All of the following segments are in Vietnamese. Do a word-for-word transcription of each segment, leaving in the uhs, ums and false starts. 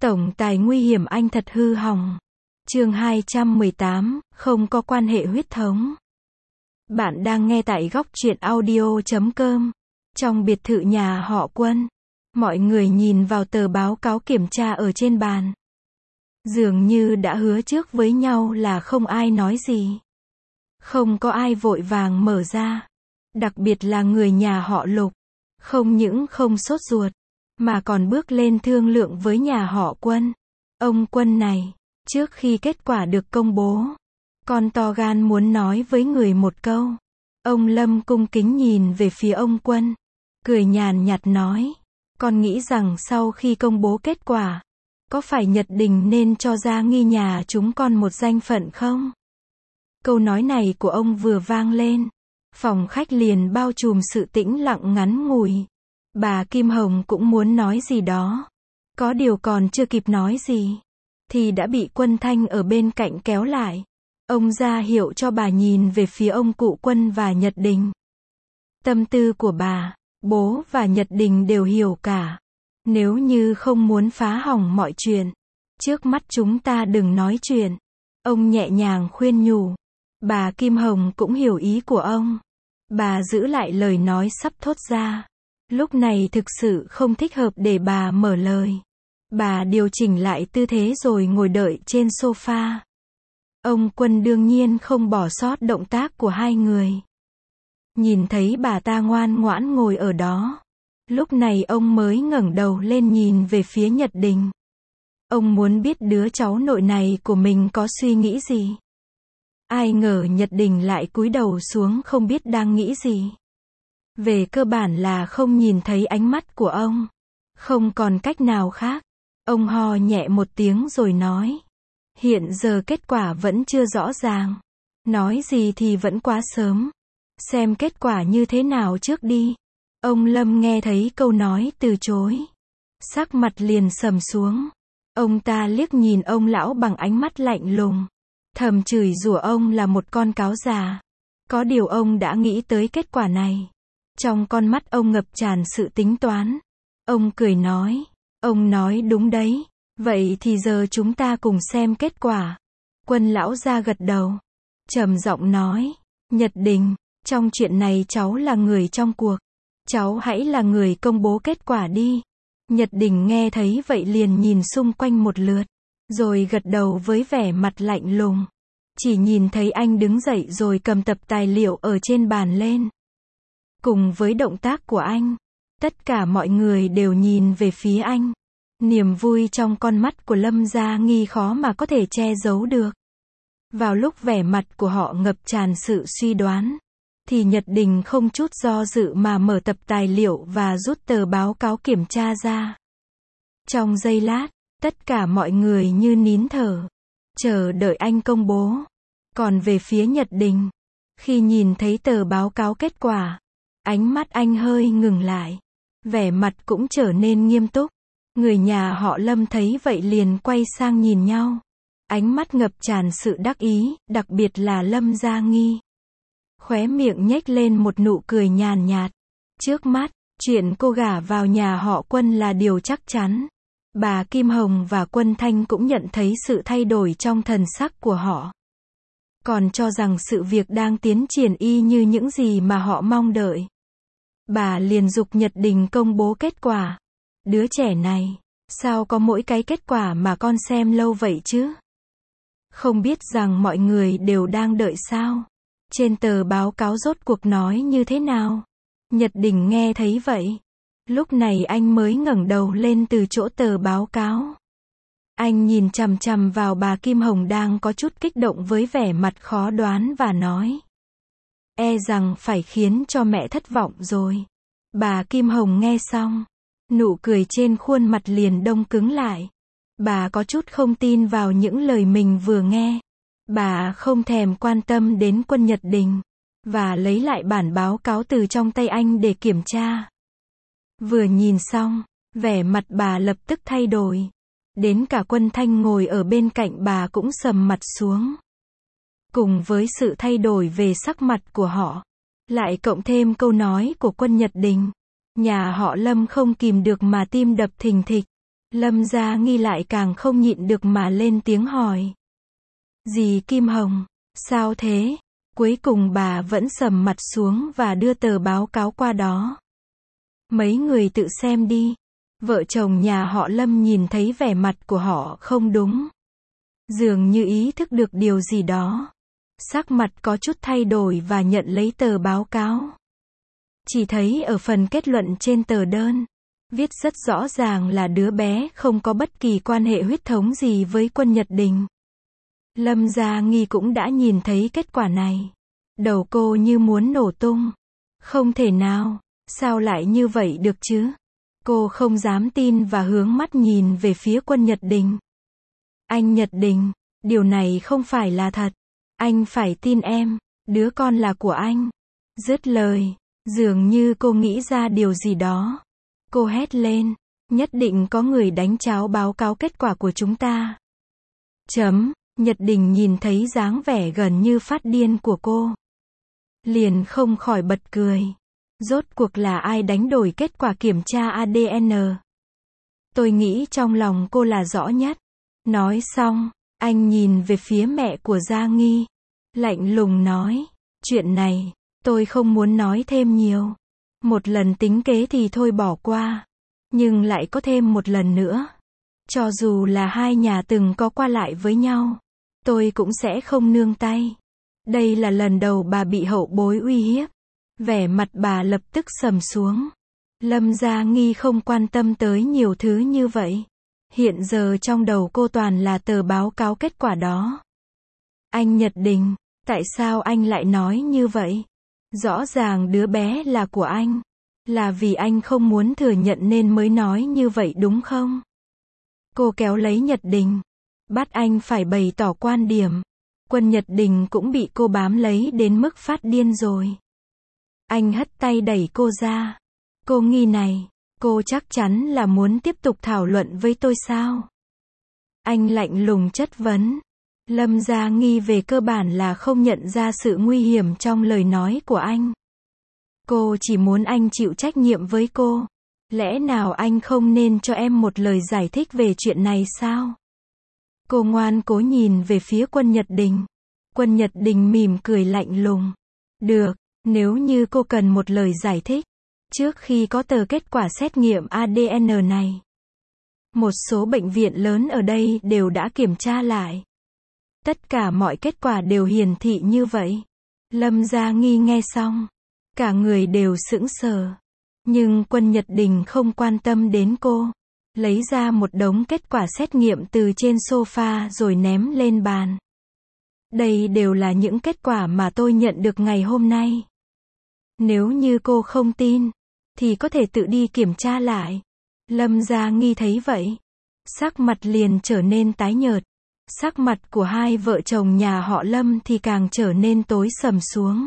Tổng tài nguy hiểm anh thật hư hỏng. Chương hai trăm mười tám, không có quan hệ huyết thống. Bạn đang nghe tại góc truyện audio chấm com. Trong biệt thự nhà họ Quân, mọi người nhìn vào tờ báo cáo kiểm tra ở trên bàn. Dường như đã hứa trước với nhau là không ai nói gì. Không có ai vội vàng mở ra. Đặc biệt là người nhà họ Lục. Không những không sốt ruột, mà còn bước lên thương lượng với nhà họ Quân. Ông Quân này, trước khi kết quả được công bố, con to gan muốn nói với người một câu. Ông Lâm cung kính nhìn về phía ông Quân, cười nhàn nhạt nói, con nghĩ rằng sau khi công bố kết quả, có phải Nhật Đình nên cho ra nghi nhà chúng con một danh phận không? Câu nói này của ông vừa vang lên, phòng khách liền bao trùm sự tĩnh lặng ngắn ngủi. Bà Kim Hồng cũng muốn nói gì đó. Có điều còn chưa kịp nói gì, thì đã bị Quân Thanh ở bên cạnh kéo lại. Ông ra hiệu cho bà nhìn về phía ông cụ Quân và Nhật Đình. Tâm tư của bà, bố và Nhật Đình đều hiểu cả. Nếu như không muốn phá hỏng mọi chuyện, trước mắt chúng ta đừng nói chuyện. Ông nhẹ nhàng khuyên nhủ. Bà Kim Hồng cũng hiểu ý của ông. Bà giữ lại lời nói sắp thốt ra. Lúc này thực sự không thích hợp để bà mở lời. Bà điều chỉnh lại tư thế rồi ngồi đợi trên sofa. Ông Quân đương nhiên không bỏ sót động tác của hai người. Nhìn thấy bà ta ngoan ngoãn ngồi ở đó, lúc này ông mới ngẩng đầu lên nhìn về phía Nhật Đình. Ông muốn biết đứa cháu nội này của mình có suy nghĩ gì. Ai ngờ Nhật Đình lại cúi đầu xuống không biết đang nghĩ gì. Về cơ bản là không nhìn thấy ánh mắt của ông. Không còn cách nào khác. Ông ho nhẹ một tiếng rồi nói. Hiện giờ kết quả vẫn chưa rõ ràng. Nói gì thì vẫn quá sớm. Xem kết quả như thế nào trước đi. Ông Lâm nghe thấy câu nói từ chối. Sắc mặt liền sầm xuống. Ông ta liếc nhìn ông lão bằng ánh mắt lạnh lùng. Thầm chửi rủa ông là một con cáo già. Có điều ông đã nghĩ tới kết quả này. Trong con mắt ông ngập tràn sự tính toán. Ông cười nói. Ông nói đúng đấy. Vậy thì giờ chúng ta cùng xem kết quả. Quân lão ra gật đầu. Trầm giọng nói. Nhật Đình, trong chuyện này cháu là người trong cuộc. Cháu hãy là người công bố kết quả đi. Nhật Đình nghe thấy vậy liền nhìn xung quanh một lượt. Rồi gật đầu với vẻ mặt lạnh lùng. Chỉ nhìn thấy anh đứng dậy rồi cầm tập tài liệu ở trên bàn lên. Cùng với động tác của anh, tất cả mọi người đều nhìn về phía anh. Niềm vui trong con mắt của Lâm Gia Nghi khó mà có thể che giấu được. Vào lúc vẻ mặt của họ ngập tràn sự suy đoán, thì Nhật Đình không chút do dự mà mở tập tài liệu và rút tờ báo cáo kiểm tra ra. Trong giây lát, tất cả mọi người như nín thở, chờ đợi anh công bố. Còn về phía Nhật Đình, khi nhìn thấy tờ báo cáo kết quả, ánh mắt anh hơi ngừng lại. Vẻ mặt cũng trở nên nghiêm túc. Người nhà họ Lâm thấy vậy liền quay sang nhìn nhau. Ánh mắt ngập tràn sự đắc ý, đặc biệt là Lâm Gia Nghi. Khóe miệng nhếch lên một nụ cười nhàn nhạt. Trước mắt, chuyện cô gả vào nhà họ Quân là điều chắc chắn. Bà Kim Hồng và Quân Thanh cũng nhận thấy sự thay đổi trong thần sắc của họ. Còn cho rằng sự việc đang tiến triển y như những gì mà họ mong đợi. Bà liền giục Nhật Đình công bố kết quả. Đứa trẻ này, sao có mỗi cái kết quả mà con xem lâu vậy chứ? Không biết rằng mọi người đều đang đợi sao? Trên tờ báo cáo rốt cuộc nói như thế nào? Nhật Đình nghe thấy vậy. Lúc này anh mới ngẩng đầu lên từ chỗ tờ báo cáo. Anh nhìn chằm chằm vào bà Kim Hồng đang có chút kích động với vẻ mặt khó đoán và nói. E rằng phải khiến cho mẹ thất vọng rồi. Bà Kim Hồng nghe xong, nụ cười trên khuôn mặt liền đông cứng lại. Bà có chút không tin vào những lời mình vừa nghe. Bà không thèm quan tâm đến Quân Nhật Đình, và lấy lại bản báo cáo từ trong tay anh để kiểm tra. Vừa nhìn xong, vẻ mặt bà lập tức thay đổi. Đến cả Quân Thanh ngồi ở bên cạnh bà cũng sầm mặt xuống. Cùng với sự thay đổi về sắc mặt của họ, lại cộng thêm câu nói của Quân Nhật Đình, nhà họ Lâm không kìm được mà tim đập thình thịch. Lâm Gia Nghi lại càng không nhịn được mà lên tiếng hỏi. Dì Kim Hồng, sao thế? Cuối cùng bà vẫn sầm mặt xuống và đưa tờ báo cáo qua đó. Mấy người tự xem đi. Vợ chồng nhà họ Lâm nhìn thấy vẻ mặt của họ không đúng. Dường như ý thức được điều gì đó. Sắc mặt có chút thay đổi và nhận lấy tờ báo cáo. Chỉ thấy ở phần kết luận trên tờ đơn, viết rất rõ ràng là đứa bé không có bất kỳ quan hệ huyết thống gì với Quân Nhật Đình. Lâm Gia Nghi cũng đã nhìn thấy kết quả này. Đầu cô như muốn nổ tung. Không thể nào, sao lại như vậy được chứ? Cô không dám tin và hướng mắt nhìn về phía Quân Nhật Đình. Anh Nhật Đình, điều này không phải là thật. Anh phải tin em, đứa con là của anh. Dứt lời, dường như cô nghĩ ra điều gì đó. Cô hét lên, nhất định có người đánh cháo báo cáo kết quả của chúng ta. Chấm, Nhật Đình nhìn thấy dáng vẻ gần như phát điên của cô. Liền không khỏi bật cười. Rốt cuộc là ai đánh đổi kết quả kiểm tra a đê en? Tôi nghĩ trong lòng cô là rõ nhất. Nói xong, anh nhìn về phía mẹ của Gia Nghi. Lạnh lùng nói, chuyện này, tôi không muốn nói thêm nhiều. Một lần tính kế thì thôi bỏ qua. Nhưng lại có thêm một lần nữa. Cho dù là hai nhà từng có qua lại với nhau, tôi cũng sẽ không nương tay. Đây là lần đầu bà bị hậu bối uy hiếp. Vẻ mặt bà lập tức sầm xuống. Lâm Gia Nghi không quan tâm tới nhiều thứ như vậy. Hiện giờ trong đầu cô toàn là tờ báo cáo kết quả đó. Anh Nhật Đình, tại sao anh lại nói như vậy? Rõ ràng đứa bé là của anh. Là vì anh không muốn thừa nhận nên mới nói như vậy đúng không? Cô kéo lấy Nhật Đình. Bắt anh phải bày tỏ quan điểm. Quân Nhật Đình cũng bị cô bám lấy đến mức phát điên rồi. Anh hất tay đẩy cô ra. Cô Nghi này, cô chắc chắn là muốn tiếp tục thảo luận với tôi sao? Anh lạnh lùng chất vấn. Lâm Gia Nghi về cơ bản là không nhận ra sự nguy hiểm trong lời nói của anh. Cô chỉ muốn anh chịu trách nhiệm với cô. Lẽ nào anh không nên cho em một lời giải thích về chuyện này sao? Cô ngoan cố nhìn về phía Quân Nhật Đình. Quân Nhật Đình mỉm cười lạnh lùng. Được, nếu như cô cần một lời giải thích. Trước khi có tờ kết quả xét nghiệm a đê en này, một số bệnh viện lớn ở đây đều đã kiểm tra lại. Tất cả mọi kết quả đều hiển thị như vậy. Lâm Gia Nghi nghe xong, cả người đều sững sờ. Nhưng Quân Nhật Đình không quan tâm đến cô. Lấy ra một đống kết quả xét nghiệm từ trên sofa rồi ném lên bàn. Đây đều là những kết quả mà tôi nhận được ngày hôm nay. Nếu như cô không tin, thì có thể tự đi kiểm tra lại. Lâm Gia Nghi thấy vậy, sắc mặt liền trở nên tái nhợt. Sắc mặt của hai vợ chồng nhà họ Lâm thì càng trở nên tối sầm xuống.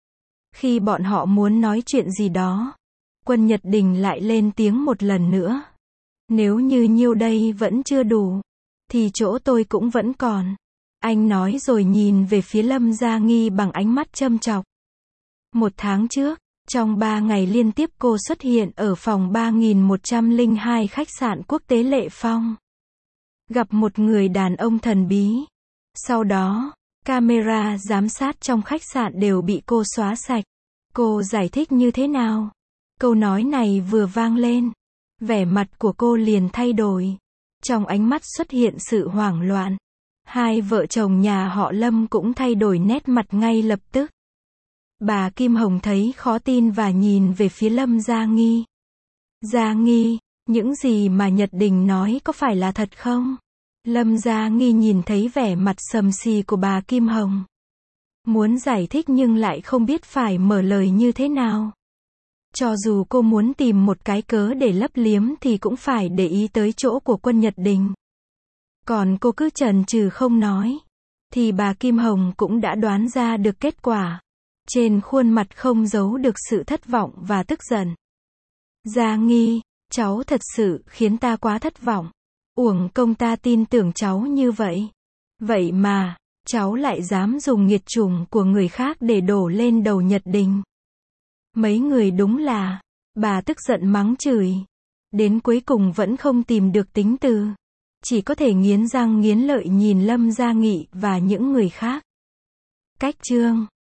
Khi bọn họ muốn nói chuyện gì đó, Quân Nhật Đình lại lên tiếng một lần nữa. Nếu như nhiêu đây vẫn chưa đủ, thì chỗ tôi cũng vẫn còn. Anh nói rồi nhìn về phía Lâm Gia Nghi bằng ánh mắt châm chọc. Một tháng trước, trong ba ngày liên tiếp cô xuất hiện ở phòng ba nghìn một trăm lẻ hai khách sạn quốc tế Lệ Phong. Gặp một người đàn ông thần bí. Sau đó, camera giám sát trong khách sạn đều bị cô xóa sạch. Cô giải thích như thế nào? Câu nói này vừa vang lên, vẻ mặt của cô liền thay đổi. Trong ánh mắt xuất hiện sự hoảng loạn. Hai vợ chồng nhà họ Lâm cũng thay đổi nét mặt ngay lập tức. Bà Kim Hồng thấy khó tin và nhìn về phía Lâm Gia Nghi. Gia Nghi, những gì mà Nhật Đình nói có phải là thật không? Lâm Gia Nghi nhìn thấy vẻ mặt sầm xì của bà Kim Hồng. Muốn giải thích nhưng lại không biết phải mở lời như thế nào. Cho dù cô muốn tìm một cái cớ để lấp liếm thì cũng phải để ý tới chỗ của Quân Nhật Đình. Còn cô cứ chần chừ không nói, thì bà Kim Hồng cũng đã đoán ra được kết quả. Trên khuôn mặt không giấu được sự thất vọng và tức giận. Gia Nghi, cháu thật sự khiến ta quá thất vọng. Uổng công ta tin tưởng cháu như vậy. Vậy mà, cháu lại dám dùng nghiệt chủng của người khác để đổ lên đầu Nhật Đình. Mấy người đúng là, bà tức giận mắng chửi. Đến cuối cùng vẫn không tìm được tính từ. Chỉ có thể nghiến răng nghiến lợi nhìn Lâm Gia Nghị và những người khác. Cách chương